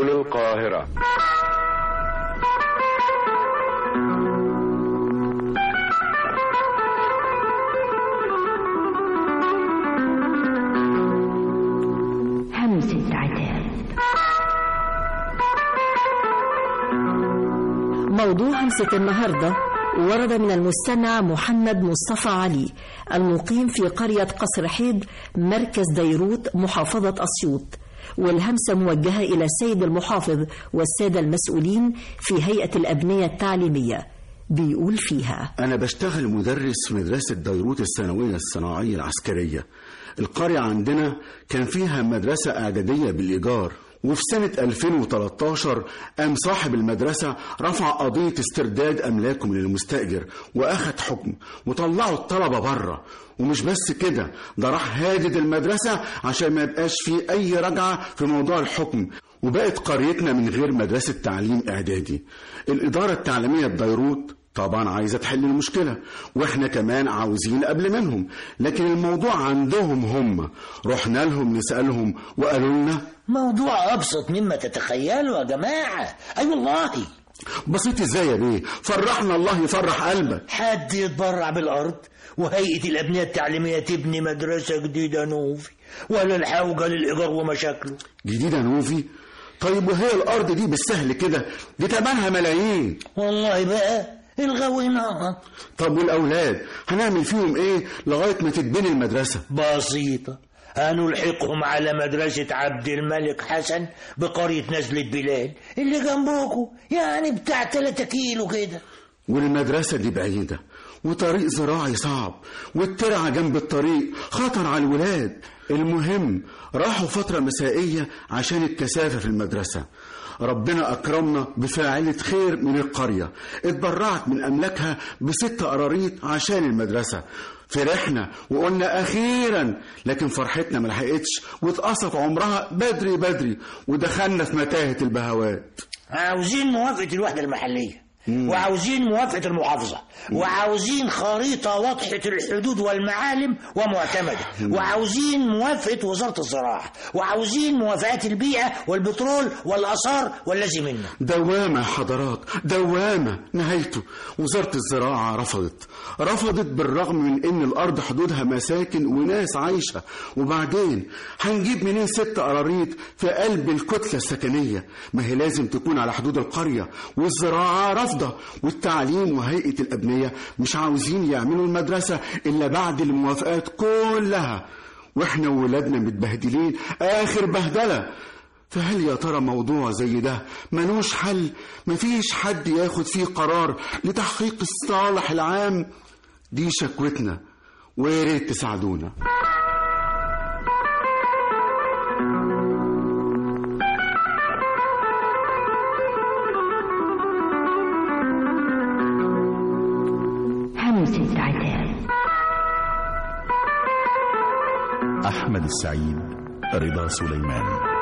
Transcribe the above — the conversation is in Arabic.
سبل القاهرة. همسة عتاب. موضوع همسة النهاردة ورد من المستمع محمد مصطفى علي المقيم في قرية قصر حيد مركز ديروت محافظة أسيوط، والهمسة موجهة إلى السيد المحافظ والسادة المسؤولين في هيئة الأبنية التعليمية. بيقول فيها: أنا بشتغل مدرس في مدرسة ديروت الثانوية الصناعية العسكرية. القرية عندنا كان فيها مدرسة إعدادية بالإيجار، وفي سنة 2013 قام صاحب المدرسة رفع قضية استرداد أملاكه للمستأجر وأخد حكم وطلعوا الطلبة بره. ومش بس كده، ده راح هادد المدرسة عشان ما يبقاش فيه أي رجعة في موضوع الحكم، وبقت قريتنا من غير مدرسة تعليم إعدادي. الإدارة التعليمية بديروت طبعا عايزة تحل المشكلة، واحنا كمان عاوزين قبل منهم، لكن الموضوع عندهم هم. رحنا لهم نسألهم وقالوا لنا موضوع أبسط مما تتخيلوا يا جماعة. أي والله. بسيط ازاي يا بيه؟ فرحنا الله يفرح قلبك. حد يتبرع بالأرض وهيئة الأبنية التعليمية تبني مدرسة جديدة نوفي، ولا الحوجة للإيجار ومشاكله. جديدة نوفي؟ طيب وهي الأرض دي بالسهل كده؟ دي تمنها ملايين. والله بقى الغوينات. طب والأولاد هنعمل فيهم ايه لغاية ما تتبني المدرسة؟ بسيطة، هنلحقهم على مدرسة عبد الملك حسن بقرية نزلة بلال اللي جنبكم، يعني بتاع 3 كيلو كده. والمدرسة دي بعيدة وطريق زراعي صعب، والترعة جنب الطريق خطر على الولاد. المهم راحوا فترة مسائية عشان الكثافة في المدرسة. ربنا أكرمنا بفاعلة خير من القرية، اتبرعت من أملاكها ب6 قراريط عشان المدرسة. فرحنا وقلنا أخيرا، لكن فرحتنا ملحقتش واتقصف عمرها بدري بدري ودخلنا في متاهة البهوات. عاوزين موافقة الوحدة المحلية، وعاوزين موافقة المحافظة، وعاوزين خريطة واضحة الحدود والمعالم ومعتمدة، وعاوزين موافقة وزارة الزراعة، وعاوزين موافقات البيئة والبترول والآثار والذي منه. دوامة يا حضرات، دوامة. نهايته وزارة الزراعة رفضت بالرغم من ان الارض حدودها مساكن وناس عايشة. وبعدين هنجيب منين 6 قراريط في قلب الكتلة السكنية؟ ما هي لازم تكون على حدود القرية، والزراعة رفضة، والتعليم وهيئة الأبنية مش عاوزين يعملوا المدرسة إلا بعد الموافقات كلها، وإحنا وولادنا متبهدلين آخر بهدلة. فهل يا ترى موضوع زي ده ملوش حل؟ مفيش حد ياخد فيه قرار لتحقيق الصالح العام؟ دي شكوتنا ويا ريت تساعدونا. همسة عتاب. أحمد السعيد، رضا سليمان.